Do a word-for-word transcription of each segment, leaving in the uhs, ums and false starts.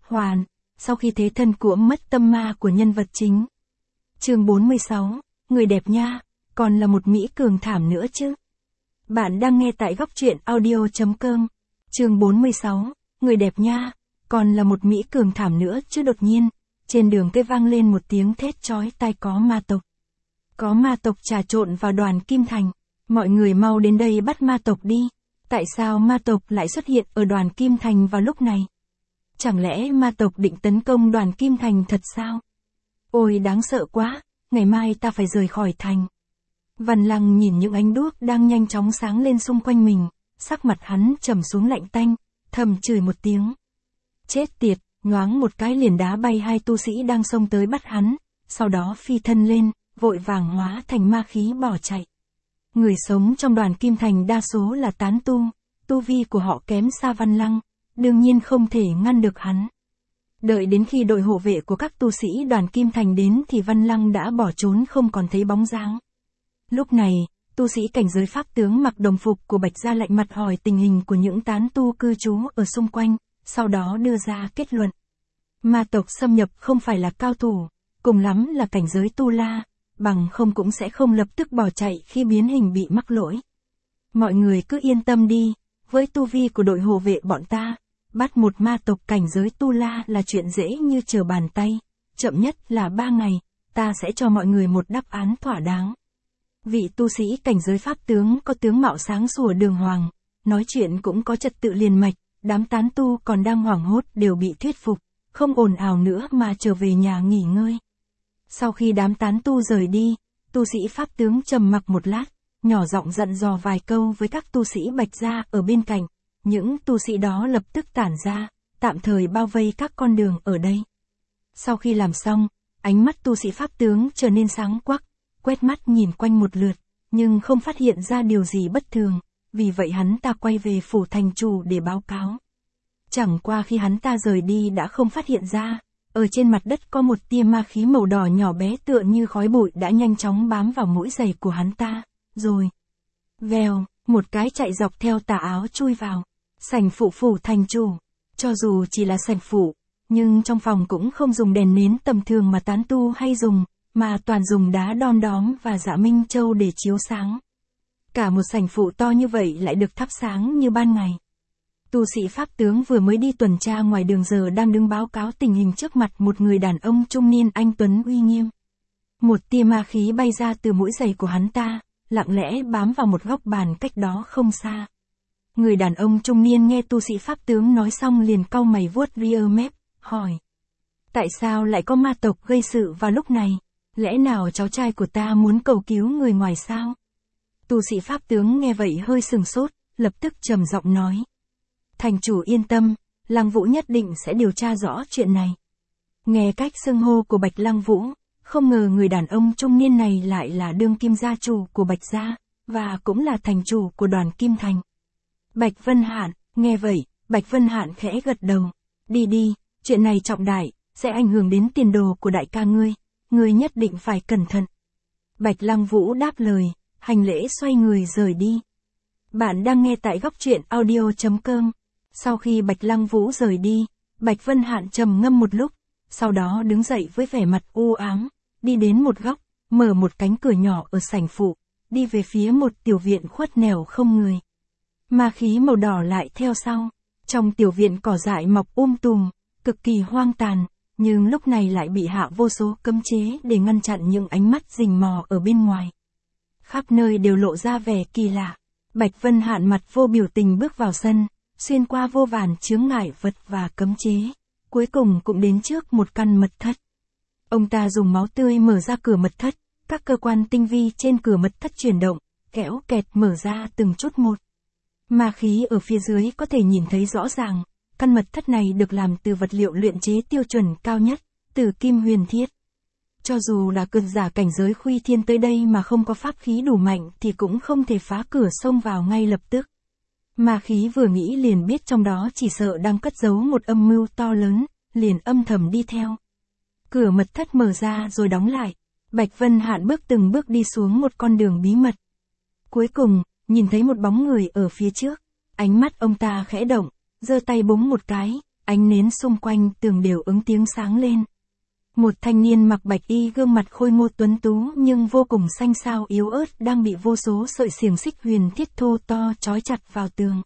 hoàn, sau khi thế thân của mất tâm ma của nhân vật chính. Chương bốn mươi sáu, người đẹp nha, còn là một Mỹ cường thảm nữa chứ. Bạn đang nghe tại góc truyện audio chấm com. Chương bốn mươi sáu, người đẹp nha, còn là một Mỹ cường thảm nữa chứ. Đột nhiên, trên đường cây vang lên một tiếng thét chói tai. Có ma tộc. Có ma tộc trà trộn vào Đoàn Kim Thành. Mọi người mau đến đây bắt ma tộc đi. Tại sao ma tộc lại xuất hiện ở Đoàn Kim Thành vào lúc này? Chẳng lẽ ma tộc định tấn công Đoàn Kim Thành thật sao? Ôi đáng sợ quá, ngày mai ta phải rời khỏi thành. Văn Lăng nhìn những ánh đuốc đang nhanh chóng sáng lên xung quanh mình, sắc mặt hắn trầm xuống lạnh tanh, thầm chửi một tiếng. Chết tiệt, nhoáng một cái liền đá bay hai tu sĩ đang xông tới bắt hắn, sau đó phi thân lên, vội vàng hóa thành ma khí bỏ chạy. Người sống trong Đoàn Kim Thành đa số là tán tu, tu vi của họ kém xa Văn Lăng, đương nhiên không thể ngăn được hắn. Đợi đến khi đội hộ vệ của các tu sĩ Đoàn Kim Thành đến thì Văn Lăng đã bỏ trốn không còn thấy bóng dáng. Lúc này, tu sĩ cảnh giới pháp tướng mặc đồng phục của Bạch Gia lạnh mặt hỏi tình hình của những tán tu cư trú ở xung quanh, sau đó đưa ra kết luận. Ma tộc xâm nhập không phải là cao thủ, cùng lắm là cảnh giới tu la, bằng không cũng sẽ không lập tức bỏ chạy khi biến hình bị mắc lỗi. Mọi người cứ yên tâm đi, với tu vi của đội hộ vệ bọn ta, bắt một ma tộc cảnh giới tu la là chuyện dễ như trở bàn tay, chậm nhất là ba ngày, ta sẽ cho mọi người một đáp án thỏa đáng. Vị tu sĩ cảnh giới pháp tướng có tướng mạo sáng sủa đường hoàng, nói chuyện cũng có trật tự liền mạch, đám tán tu còn đang hoảng hốt đều bị thuyết phục, không ồn ào nữa mà trở về nhà nghỉ ngơi. Sau khi đám tán tu rời đi, tu sĩ pháp tướng trầm mặc một lát, nhỏ giọng dặn dò vài câu với các tu sĩ Bạch Gia ở bên cạnh, những tu sĩ đó lập tức tản ra, tạm thời bao vây các con đường ở đây. Sau khi làm xong, ánh mắt tu sĩ pháp tướng trở nên sáng quắc, quét mắt nhìn quanh một lượt, nhưng không phát hiện ra điều gì bất thường, vì vậy hắn ta quay về phủ thành chủ để báo cáo. Chẳng qua khi hắn ta rời đi đã không phát hiện ra, ở trên mặt đất có một tia ma khí màu đỏ nhỏ bé tựa như khói bụi đã nhanh chóng bám vào mũi giày của hắn ta, rồi vèo, một cái chạy dọc theo tà áo chui vào sảnh phụ phủ thành chủ. Cho dù chỉ là sảnh phụ, nhưng trong phòng cũng không dùng đèn nến tầm thường mà tán tu hay dùng, mà toàn dùng đá đom đóm và dạ minh châu để chiếu sáng. Cả một sảnh phụ to như vậy lại được thắp sáng như ban ngày. Tu sĩ pháp tướng vừa mới đi tuần tra ngoài đường giờ đang đứng báo cáo tình hình trước mặt một người đàn ông trung niên anh tuấn uy nghiêm. Một tia ma khí bay ra từ mũi giày của hắn ta, lặng lẽ bám vào một góc bàn cách đó không xa. Người đàn ông trung niên nghe tu sĩ pháp tướng nói xong liền cau mày vuốt ria mép, hỏi. Tại sao lại có ma tộc gây sự vào lúc này? Lẽ nào cháu trai của ta muốn cầu cứu người ngoài sao? Tu sĩ pháp tướng nghe vậy hơi sừng sốt, lập tức trầm giọng nói. Thành chủ yên tâm, Lăng Vũ nhất định sẽ điều tra rõ chuyện này. Nghe cách xưng hô của Bạch Lăng Vũ, không ngờ người đàn ông trung niên này lại là đương kim gia chủ của Bạch Gia, và cũng là thành chủ của Đoàn Kim Thành. Bạch Vân Hạn, nghe vậy, Bạch Vân Hạn khẽ gật đầu. Đi đi, chuyện này trọng đại, sẽ ảnh hưởng đến tiền đồ của đại ca ngươi, ngươi nhất định phải cẩn thận. Bạch Lăng Vũ đáp lời, hành lễ xoay người rời đi. Bạn đang nghe tại góc truyện audio chấm com. Sau khi Bạch Lăng Vũ rời đi, Bạch Vân Hạn trầm ngâm một lúc, sau đó đứng dậy với vẻ mặt u ám, đi đến một góc, mở một cánh cửa nhỏ ở sảnh phụ, đi về phía một tiểu viện khuất nẻo không người. Ma khí màu đỏ lại theo sau, trong tiểu viện cỏ dại mọc um tùm, cực kỳ hoang tàn, nhưng lúc này lại bị hạ vô số cấm chế để ngăn chặn những ánh mắt rình mò ở bên ngoài. Khắp nơi đều lộ ra vẻ kỳ lạ. Bạch Vân Hạn mặt vô biểu tình bước vào sân, xuyên qua vô vàn chướng ngại vật và cấm chế, cuối cùng cũng đến trước một căn mật thất. Ông ta dùng máu tươi mở ra cửa mật thất, các cơ quan tinh vi trên cửa mật thất chuyển động, kéo kẹt mở ra từng chút một. Ma khí ở phía dưới có thể nhìn thấy rõ ràng, căn mật thất này được làm từ vật liệu luyện chế tiêu chuẩn cao nhất, từ kim huyền thiết. Cho dù là cường giả cảnh giới khuy thiên tới đây mà không có pháp khí đủ mạnh thì cũng không thể phá cửa xông vào ngay lập tức. Ma khí vừa nghĩ liền biết trong đó chỉ sợ đang cất giấu một âm mưu to lớn, liền âm thầm đi theo. Cửa mật thất mở ra rồi đóng lại, Bạch Vân Hạn bước từng bước đi xuống một con đường bí mật. Cuối cùng, nhìn thấy một bóng người ở phía trước, ánh mắt ông ta khẽ động, giơ tay búng một cái, ánh nến xung quanh tường đều ứng tiếng sáng lên. Một thanh niên mặc bạch y gương mặt khôi ngô tuấn tú nhưng vô cùng xanh xao yếu ớt đang bị vô số sợi xiềng xích huyền thiết thô to trói chặt vào tường.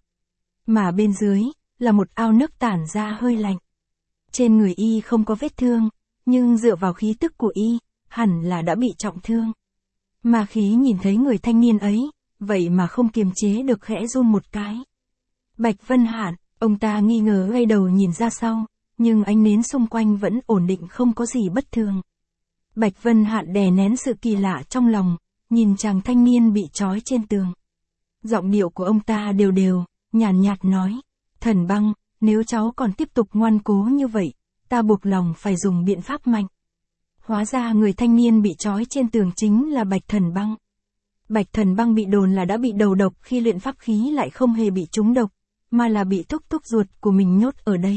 Mà bên dưới, là một ao nước tản ra hơi lạnh. Trên người y không có vết thương, nhưng dựa vào khí tức của y, hẳn là đã bị trọng thương. Ma khí nhìn thấy người thanh niên ấy, vậy mà không kiềm chế được khẽ run một cái. Bạch Vân Hạn, ông ta nghi ngờ gây đầu nhìn ra sau, nhưng ánh nến xung quanh vẫn ổn định không có gì bất thường. Bạch Vân Hạn đè nén sự kỳ lạ trong lòng, nhìn chàng thanh niên bị trói trên tường. Giọng điệu của ông ta đều đều, nhàn nhạt nói, Thần Băng, nếu cháu còn tiếp tục ngoan cố như vậy, ta buộc lòng phải dùng biện pháp mạnh. Hóa ra người thanh niên bị trói trên tường chính là Bạch Thần Băng. Bạch Thần Băng bị đồn là đã bị đầu độc khi luyện pháp khí lại không hề bị trúng độc, mà là bị thúc thúc ruột của mình nhốt ở đây.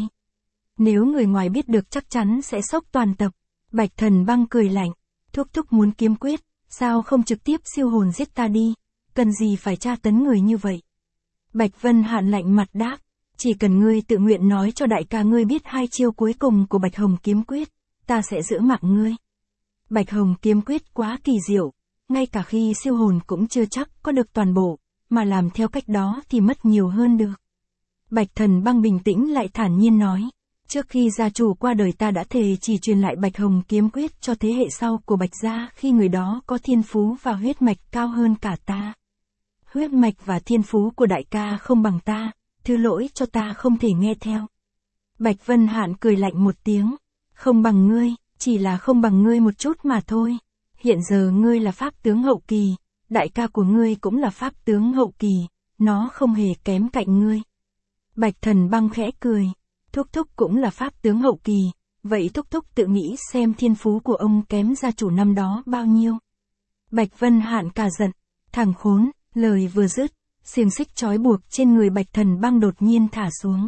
Nếu người ngoài biết được chắc chắn sẽ sốc toàn tập. Bạch Thần Băng cười lạnh, thúc thúc muốn kiếm quyết, sao không trực tiếp siêu hồn giết ta đi, cần gì phải tra tấn người như vậy. Bạch Vân Hạn lạnh mặt đáp, chỉ cần ngươi tự nguyện nói cho đại ca ngươi biết hai chiêu cuối cùng của Bạch Hồng kiếm quyết, ta sẽ giữ mạng ngươi. Bạch Hồng kiếm quyết quá kỳ diệu, ngay cả khi siêu hồn cũng chưa chắc có được toàn bộ, mà làm theo cách đó thì mất nhiều hơn được. Bạch Thần Băng bình tĩnh lại thản nhiên nói, trước khi gia chủ qua đời ta đã thề chỉ truyền lại Bạch Hồng kiếm quyết cho thế hệ sau của Bạch gia khi người đó có thiên phú và huyết mạch cao hơn cả ta. Huyết mạch và thiên phú của đại ca không bằng ta, thứ lỗi cho ta không thể nghe theo. Bạch Vân Hạn cười lạnh một tiếng, không bằng ngươi, chỉ là không bằng ngươi một chút mà thôi. Hiện giờ ngươi là pháp tướng hậu kỳ, đại ca của ngươi cũng là pháp tướng hậu kỳ, nó không hề kém cạnh ngươi. Bạch Thần Băng khẽ cười, thúc thúc cũng là pháp tướng hậu kỳ, vậy thúc thúc tự nghĩ xem thiên phú của ông kém gia chủ năm đó bao nhiêu. Bạch Vân Hạn cả giận, thằng khốn, lời vừa dứt, xiềng xích trói buộc trên người Bạch Thần Băng đột nhiên thả xuống.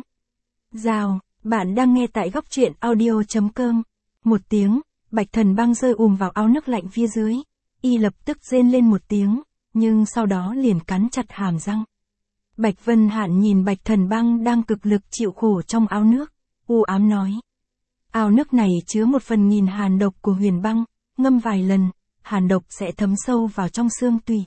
Rào, bạn đang nghe tại góc truyện audio chấm com. Một tiếng, Bạch Thần Băng rơi ùm vào ao nước lạnh phía dưới, y lập tức rên lên một tiếng, nhưng sau đó liền cắn chặt hàm răng. Bạch Vân Hạn nhìn Bạch Thần Băng đang cực lực chịu khổ trong ao nước, u ám nói. Ao nước này chứa một phần nghìn hàn độc của huyền băng, ngâm vài lần, hàn độc sẽ thấm sâu vào trong xương tủy.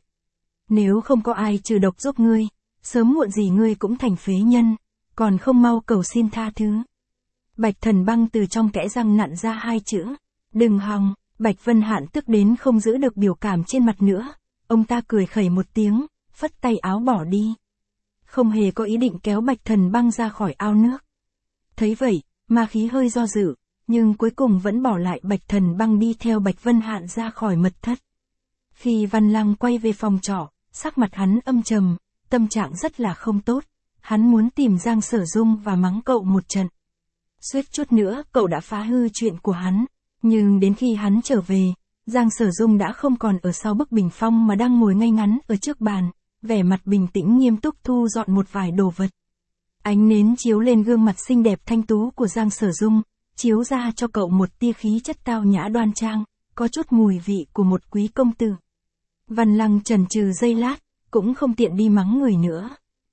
Nếu không có ai trừ độc giúp ngươi, sớm muộn gì ngươi cũng thành phế nhân, còn không mau cầu xin tha thứ. Bạch Thần Băng từ trong kẽ răng nặn ra hai chữ, đừng hòng. Bạch Vân Hạn tức đến không giữ được biểu cảm trên mặt nữa, ông ta cười khẩy một tiếng, phất tay áo bỏ đi. Không hề có ý định kéo Bạch Thần Băng ra khỏi ao nước. Thấy vậy, ma khí hơi do dự, nhưng cuối cùng vẫn bỏ lại Bạch Thần Băng đi theo Bạch Vân Hạn ra khỏi mật thất. Khi Văn Lăng quay về phòng trọ, sắc mặt hắn âm trầm, tâm trạng rất là không tốt, hắn muốn tìm Giang Sở Dung và mắng cậu một trận. Suýt chút nữa cậu đã phá hư chuyện của hắn, nhưng đến khi hắn trở về, Giang Sở Dung đã không còn ở sau bức bình phong mà đang ngồi ngay ngắn ở trước bàn, vẻ mặt bình tĩnh nghiêm túc thu dọn một vài đồ vật. Ánh nến chiếu lên gương mặt xinh đẹp thanh tú của Giang Sở Dung, chiếu ra cho cậu một tia khí chất tao nhã đoan trang, có chút mùi vị của một quý công tử. Văn Lăng chần chừ giây lát, cũng không tiện đi mắng người nữa.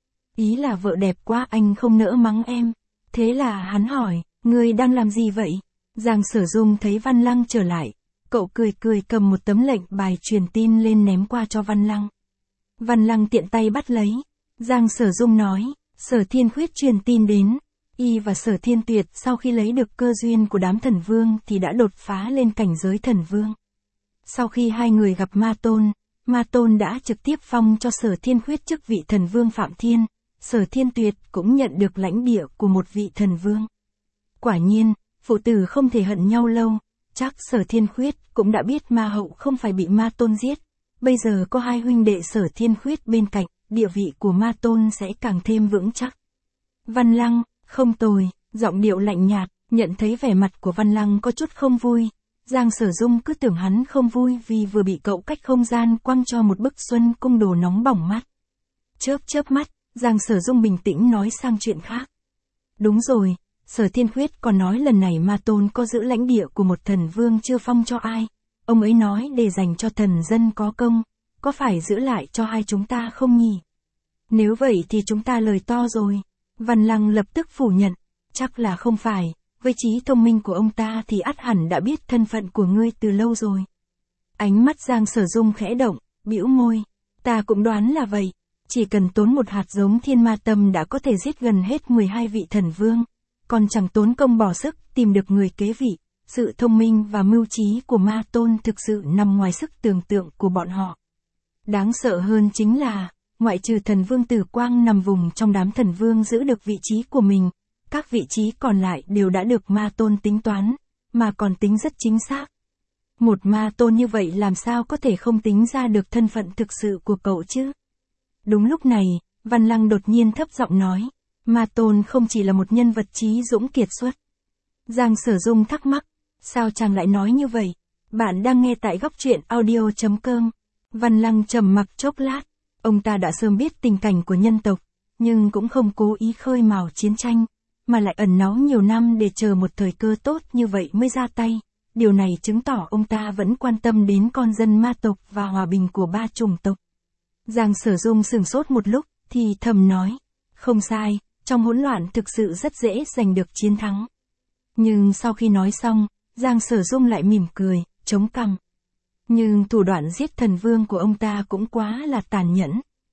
Ý là vợ đẹp quá anh không nỡ mắng em. Thế là hắn hỏi, ngươi đang làm gì vậy? Giang Sở Dung thấy Văn Lăng trở lại, cậu cười cười cầm một tấm lệnh bài truyền tin lên ném qua cho Văn Lăng. Văn Lăng tiện tay bắt lấy. Giang Sở Dung nói, Sở Thiên Khuyết truyền tin đến, y và Sở Thiên Tuyệt sau khi lấy được cơ duyên của đám thần vương thì đã đột phá lên cảnh giới thần vương. Sau khi hai người gặp Ma Tôn, Ma Tôn đã trực tiếp phong cho Sở Thiên Khuyết chức vị thần vương Phạm Thiên, Sở Thiên Tuyệt cũng nhận được lãnh địa của một vị thần vương. Quả nhiên, phụ tử không thể hận nhau lâu, chắc Sở Thiên Khuyết cũng đã biết Ma Hậu không phải bị Ma Tôn giết. Bây giờ có hai huynh đệ Sở Thiên Khuyết bên cạnh, địa vị của Ma Tôn sẽ càng thêm vững chắc. Văn Lăng, không tồi, giọng điệu lạnh nhạt, nhận thấy vẻ mặt của Văn Lăng có chút không vui. Giang Sở Dung cứ tưởng hắn không vui vì vừa bị cậu cách không gian quăng cho một bức xuân cung đồ nóng bỏng mắt. Chớp chớp mắt, Giang Sở Dung bình tĩnh nói sang chuyện khác. Đúng rồi, Sở Thiên Khuyết còn nói lần này Ma Tôn có giữ lãnh địa của một thần vương chưa phong cho ai. Ông ấy nói để dành cho thần dân có công, có phải giữ lại cho hai chúng ta không nhỉ? Nếu vậy thì chúng ta lời to rồi. Văn Lăng lập tức phủ nhận. Chắc là không phải, với trí thông minh của ông ta thì ắt hẳn đã biết thân phận của ngươi từ lâu rồi. Ánh mắt Giang Sở Dung khẽ động, bĩu môi. Ta cũng đoán là vậy. Chỉ cần tốn một hạt giống thiên ma tâm đã có thể giết gần hết mười hai vị thần vương. Còn chẳng tốn công bỏ sức tìm được người kế vị. Sự thông minh và mưu trí của ma tôn thực sự nằm ngoài sức tưởng tượng của bọn họ. Đáng sợ hơn chính là, ngoại trừ thần vương Tử Quang nằm vùng trong đám thần vương giữ được vị trí của mình, các vị trí còn lại đều đã được ma tôn tính toán, mà còn tính rất chính xác. Một ma tôn như vậy làm sao có thể không tính ra được thân phận thực sự của cậu chứ? Đúng lúc này, Văn Lăng đột nhiên thấp giọng nói, ma tôn không chỉ là một nhân vật trí dũng kiệt xuất. Giang Sở Dung thắc mắc, sao chàng lại nói như vậy? Bạn đang nghe tại góc truyện audio chấm com. Văn Lăng trầm mặc chốc lát, ông ta đã sớm biết tình cảnh của nhân tộc, nhưng cũng không cố ý khơi mào chiến tranh, mà lại ẩn náu nhiều năm để chờ một thời cơ tốt như vậy mới ra tay. Điều này chứng tỏ ông ta vẫn quan tâm đến con dân ma tộc và hòa bình của ba chủng tộc. Giang Sở Dung sửng sốt một lúc, thì thầm nói, không sai, trong hỗn loạn thực sự rất dễ giành được chiến thắng. Nhưng sau khi nói xong, Giang Sở Dung lại mỉm cười, chống cằm. Nhưng thủ đoạn giết thần vương của ông ta cũng quá là tàn nhẫn.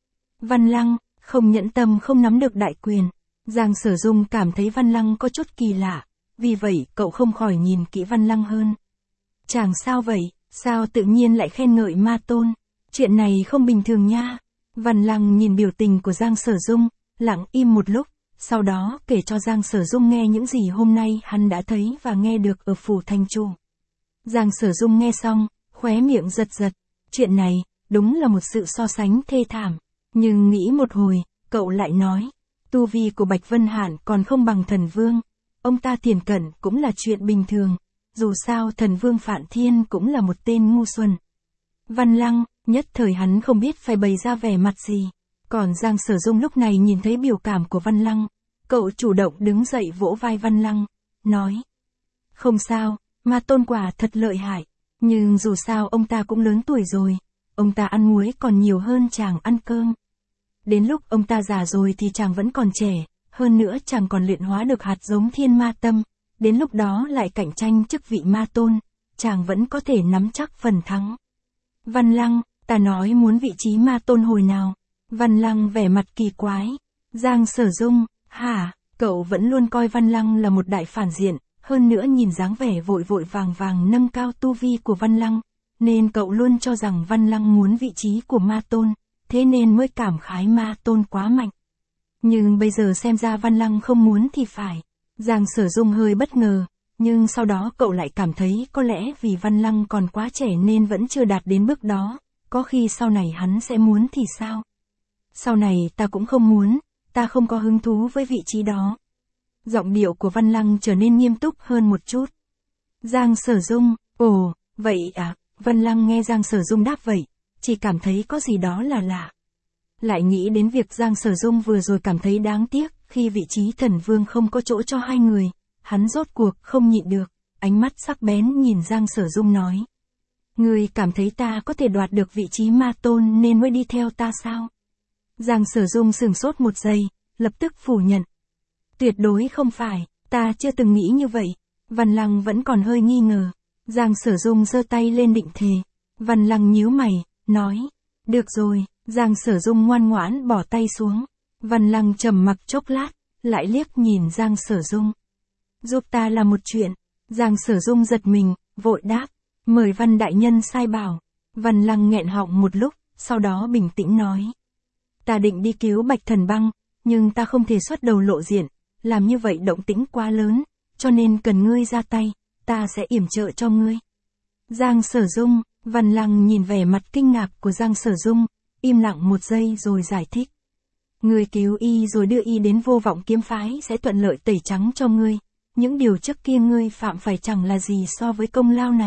Văn Lăng, không nhẫn tâm không nắm được đại quyền. Giang Sở Dung cảm thấy Văn Lăng có chút kỳ lạ, vì vậy cậu không khỏi nhìn kỹ Văn Lăng hơn. Chàng sao vậy, sao tự nhiên lại khen ngợi ma tôn? Chuyện này không bình thường nha. Văn Lăng nhìn biểu tình của Giang Sở Dung, lặng im một lúc, sau đó kể cho Giang Sở Dung nghe những gì hôm nay hắn đã thấy và nghe được ở phủ thành chủ. Giang Sở Dung nghe xong, khóe miệng giật giật. Chuyện này, đúng là một sự so sánh thê thảm. Nhưng nghĩ một hồi, cậu lại nói, tu vi của Bạch Vân Hàn còn không bằng thần vương. Ông ta thiền cận cũng là chuyện bình thường. Dù sao thần vương Phạn Thiên cũng là một tên ngu xuẩn. Văn Lăng, nhất thời hắn không biết phải bày ra vẻ mặt gì. Còn Giang Sở Dung lúc này nhìn thấy biểu cảm của Văn Lăng. Cậu chủ động đứng dậy vỗ vai Văn Lăng, nói. Không sao, ma tôn quả thật lợi hại. Nhưng dù sao ông ta cũng lớn tuổi rồi. Ông ta ăn muối còn nhiều hơn chàng ăn cơm. Đến lúc ông ta già rồi thì chàng vẫn còn trẻ. Hơn nữa chàng còn luyện hóa được hạt giống thiên ma tâm. Đến lúc đó lại cạnh tranh chức vị ma tôn. Chàng vẫn có thể nắm chắc phần thắng. Văn Lăng, ta nói muốn vị trí ma tôn hồi nào? Văn Lăng vẻ mặt kỳ quái. Giang Sở Dung, hả, cậu vẫn luôn coi Văn Lăng là một đại phản diện. Hơn nữa nhìn dáng vẻ vội vội vàng vàng nâng cao tu vi của Văn Lăng. Nên cậu luôn cho rằng Văn Lăng muốn vị trí của ma tôn. Thế nên mới cảm khái ma tôn quá mạnh. Nhưng bây giờ xem ra Văn Lăng không muốn thì phải. Giang Sở Dung hơi bất ngờ. Nhưng sau đó cậu lại cảm thấy có lẽ vì Văn Lăng còn quá trẻ nên vẫn chưa đạt đến bước đó. Có khi sau này hắn sẽ muốn thì sao? Sau này ta cũng không muốn. Ta không có hứng thú với vị trí đó. Giọng điệu của Văn Lăng trở nên nghiêm túc hơn một chút. Giang Sở Dung, ồ, vậy à? Văn Lăng nghe Giang Sở Dung đáp vậy, chỉ cảm thấy có gì đó là lạ. Lại nghĩ đến việc Giang Sở Dung vừa rồi cảm thấy đáng tiếc khi vị trí thần vương không có chỗ cho hai người. Hắn rốt cuộc không nhịn được, ánh mắt sắc bén nhìn Giang Sở Dung nói. Người cảm thấy ta có thể đoạt được vị trí ma tôn nên mới đi theo ta sao? Giang Sở Dung sửng sốt một giây, lập tức phủ nhận. Tuyệt đối không phải, ta chưa từng nghĩ như vậy. Văn Lăng vẫn còn hơi nghi ngờ. Giang Sở Dung giơ tay lên định thề. Văn Lăng nhíu mày, nói. Được rồi, Giang Sở Dung ngoan ngoãn bỏ tay xuống. Văn Lăng trầm mặc chốc lát, lại liếc nhìn Giang Sở Dung. Giúp ta làm một chuyện. Giang Sở Dung giật mình, vội đáp. Mời Văn đại nhân sai bảo. Văn Lăng nghẹn họng một lúc, sau đó bình tĩnh nói. Ta định đi cứu Bạch Thần Băng, nhưng ta không thể xuất đầu lộ diện. Làm như vậy động tĩnh quá lớn, cho nên cần ngươi ra tay, ta sẽ yểm trợ cho ngươi. Giang Sở Dung, Văn Lăng nhìn vẻ mặt kinh ngạc của Giang Sở Dung, im lặng một giây rồi giải thích. Ngươi cứu y rồi đưa y đến Vô Vọng Kiếm Phái sẽ thuận lợi tẩy trắng cho ngươi. Những điều trước kia ngươi phạm phải chẳng là gì so với công lao này.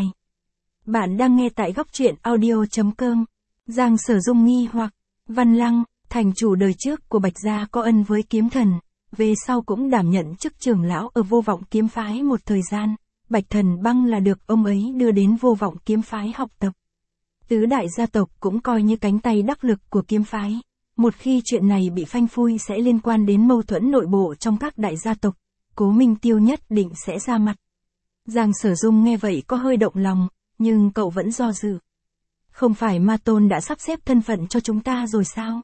Bạn đang nghe tại góc truyện audio chấm com. Giang Sở Dung nghi hoặc, Văn Lăng, thành chủ đời trước của Bạch Gia có ân với kiếm thần. Về sau cũng đảm nhận chức trưởng lão ở Vô Vọng Kiếm Phái một thời gian. Bạch Thần Băng là được ông ấy đưa đến Vô Vọng Kiếm Phái học tập. Tứ đại gia tộc cũng coi như cánh tay đắc lực của kiếm phái. Một khi chuyện này bị phanh phui sẽ liên quan đến mâu thuẫn nội bộ trong các đại gia tộc. Cố Minh Tiêu nhất định sẽ ra mặt. Giang Sở Dung nghe vậy có hơi động lòng, nhưng cậu vẫn do dự. Không phải Ma Tôn đã sắp xếp thân phận cho chúng ta rồi sao?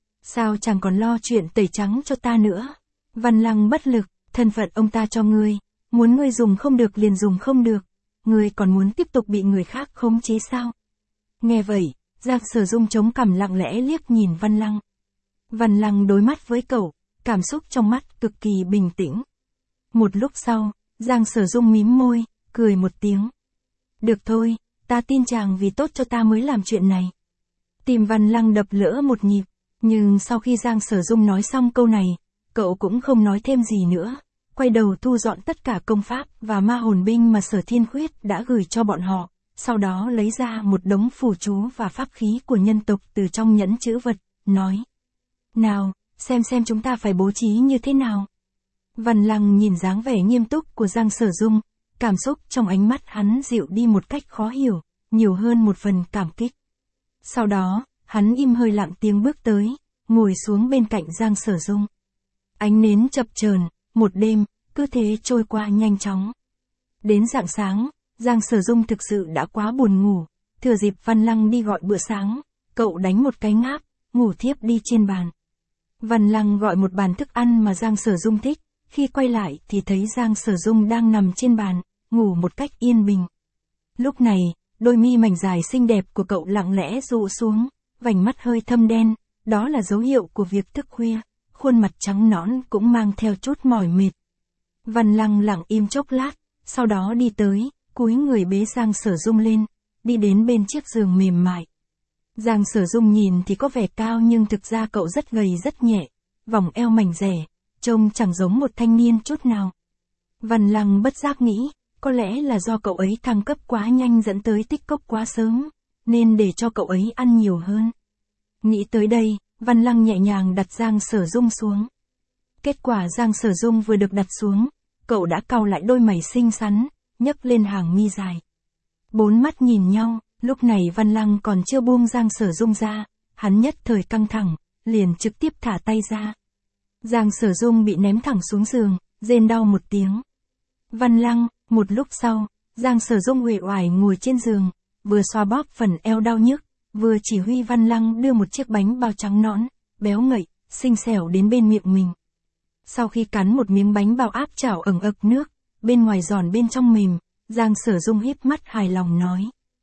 Sao chẳng còn lo chuyện tẩy trắng cho ta nữa? Văn Lăng bất lực, thân phận ông ta cho ngươi, muốn ngươi dùng không được liền dùng không được, ngươi còn muốn tiếp tục bị người khác khống chế sao? Nghe vậy, Giang Sở Dung chống cằm lặng lẽ liếc nhìn Văn Lăng. Văn Lăng đối mắt với cậu, cảm xúc trong mắt cực kỳ bình tĩnh. Một lúc sau, Giang Sở Dung mím môi, cười một tiếng. Được thôi, ta tin chàng vì tốt cho ta mới làm chuyện này. Tim Văn Lăng đập lỡ một nhịp, nhưng sau khi Giang Sở Dung nói xong câu này, cậu cũng không nói thêm gì nữa, quay đầu thu dọn tất cả công pháp và ma hồn binh mà Sở Thiên Khuyết đã gửi cho bọn họ, sau đó lấy ra một đống phù chú và pháp khí của nhân tộc từ trong nhẫn chữ vật, nói. Nào, xem xem chúng ta phải bố trí như thế nào. Văn Lăng nhìn dáng vẻ nghiêm túc của Giang Sở Dung, cảm xúc trong ánh mắt hắn dịu đi một cách khó hiểu, nhiều hơn một phần cảm kích. Sau đó, hắn im hơi lặng tiếng bước tới, ngồi xuống bên cạnh Giang Sở Dung. Ánh nến chập chờn, một đêm, cứ thế trôi qua nhanh chóng. Đến rạng sáng, Giang Sở Dung thực sự đã quá buồn ngủ, thừa dịp Văn Lăng đi gọi bữa sáng, cậu đánh một cái ngáp, ngủ thiếp đi trên bàn. Văn Lăng gọi một bàn thức ăn mà Giang Sở Dung thích, khi quay lại thì thấy Giang Sở Dung đang nằm trên bàn, ngủ một cách yên bình. Lúc này, đôi mi mảnh dài xinh đẹp của cậu lặng lẽ rụ xuống, vành mắt hơi thâm đen, đó là dấu hiệu của việc thức khuya, khuôn mặt trắng nõn cũng mang theo chút mỏi mệt. Văn Lăng lặng im chốc lát, sau đó đi tới, cúi người bế Giang Sở Dung lên, đi đến bên chiếc giường mềm mại. Giang Sở Dung nhìn thì có vẻ cao nhưng thực ra cậu rất gầy rất nhẹ, vòng eo mảnh dẻ, trông chẳng giống một thanh niên chút nào. Văn Lăng bất giác nghĩ, có lẽ là do cậu ấy thăng cấp quá nhanh dẫn tới tích cốc quá sớm, nên để cho cậu ấy ăn nhiều hơn. Nghĩ tới đây, Văn Lăng nhẹ nhàng đặt Giang Sở Dung xuống. Kết quả Giang Sở Dung vừa được đặt xuống, cậu đã cau lại đôi mày xinh xắn, nhấc lên hàng mi dài. Bốn mắt nhìn nhau, lúc này Văn Lăng còn chưa buông Giang Sở Dung ra, hắn nhất thời căng thẳng, liền trực tiếp thả tay ra. Giang Sở Dung bị ném thẳng xuống giường, rên đau một tiếng. Văn Lăng, một lúc sau, Giang Sở Dung uể oải ngồi trên giường, vừa xoa bóp phần eo đau nhức, vừa chỉ huy Văn Lăng đưa một chiếc bánh bao trắng nõn, béo ngậy, xinh xẻo đến bên miệng mình. Sau khi cắn một miếng bánh bao áp chảo ẩn ực nước, bên ngoài giòn bên trong mềm, Giang Sở Dung híp mắt hài lòng nói.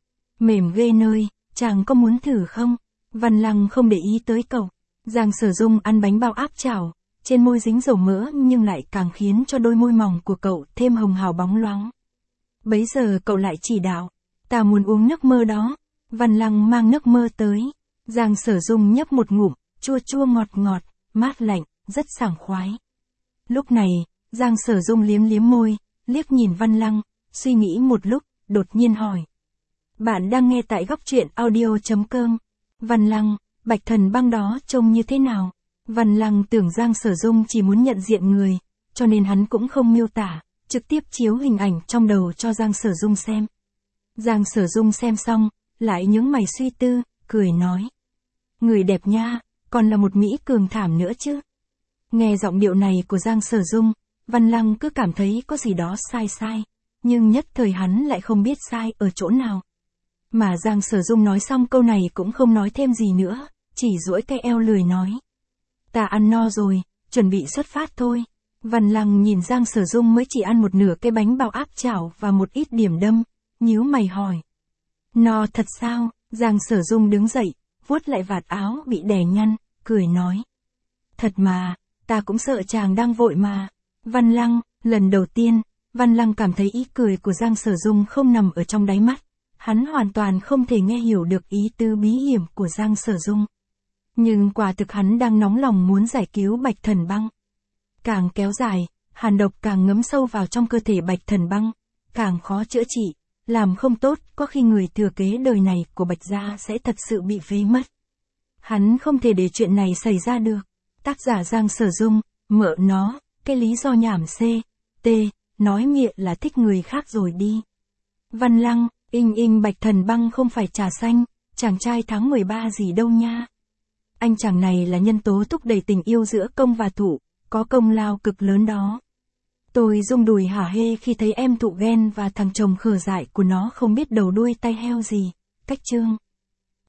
Mềm ghê nơi, chàng có muốn thử không? Văn Lăng không để ý tới cậu. Giang Sở Dung ăn bánh bao áp chảo, trên môi dính dầu mỡ nhưng lại càng khiến cho đôi môi mỏng của cậu thêm hồng hào bóng loáng. Bấy giờ cậu lại chỉ đạo, ta muốn uống nước mơ đó. Văn Lăng mang nước mơ tới. Giang Sở Dung nhấp một ngụm, chua chua ngọt ngọt, mát lạnh, rất sảng khoái. Lúc này, Giang Sở Dung liếm liếm môi, liếc nhìn Văn Lăng, suy nghĩ một lúc, đột nhiên hỏi. Bạn đang nghe tại góc truyện audio chấm com. Văn Lăng, bạch thần băng đó trông như thế nào? Văn Lăng tưởng Giang Sở Dung chỉ muốn nhận diện người, cho nên hắn cũng không miêu tả, trực tiếp chiếu hình ảnh trong đầu cho Giang Sở Dung xem. Giang Sở Dung xem xong, lại nhướng mày suy tư, cười nói. Người đẹp nha, còn là một Mỹ cường thảm nữa chứ. Nghe giọng điệu này của Giang Sở Dung, Văn Lăng cứ cảm thấy có gì đó sai sai, nhưng nhất thời hắn lại không biết sai ở chỗ nào. Mà Giang Sở Dung nói xong câu này cũng không nói thêm gì nữa, chỉ duỗi cái eo lười nói. Ta ăn no rồi, chuẩn bị xuất phát thôi. Văn Lăng nhìn Giang Sở Dung mới chỉ ăn một nửa cái bánh bao áp chảo và một ít điểm đâm, nhíu mày hỏi. No thật sao? Giang Sở Dung đứng dậy, vuốt lại vạt áo bị đè nhăn, cười nói. Thật mà, ta cũng sợ chàng đang vội mà. Văn Lăng, lần đầu tiên, Văn Lăng cảm thấy ý cười của Giang Sở Dung không nằm ở trong đáy mắt. Hắn hoàn toàn không thể nghe hiểu được ý tứ bí hiểm của Giang Sở Dung. Nhưng quả thực hắn đang nóng lòng muốn giải cứu Bạch Thần Băng. Càng kéo dài, hàn độc càng ngấm sâu vào trong cơ thể Bạch Thần Băng, càng khó chữa trị, làm không tốt có khi người thừa kế đời này của Bạch gia sẽ thật sự bị phế mất. Hắn không thể để chuyện này xảy ra được. Tác giả Giang Sở Dung, mợ nó, cái lý do nhảm c, t, nói miệng là thích người khác rồi đi. Văn Lăng, inh inh Bạch Thần Băng không phải trà xanh, chàng trai tháng mười ba gì đâu nha. Anh chàng này là nhân tố thúc đẩy tình yêu giữa công và thủ, có công lao cực lớn đó. Tôi rung đùi hả hê khi thấy em thụ ghen và thằng chồng khờ dại của nó không biết đầu đuôi tay heo gì. Cách chương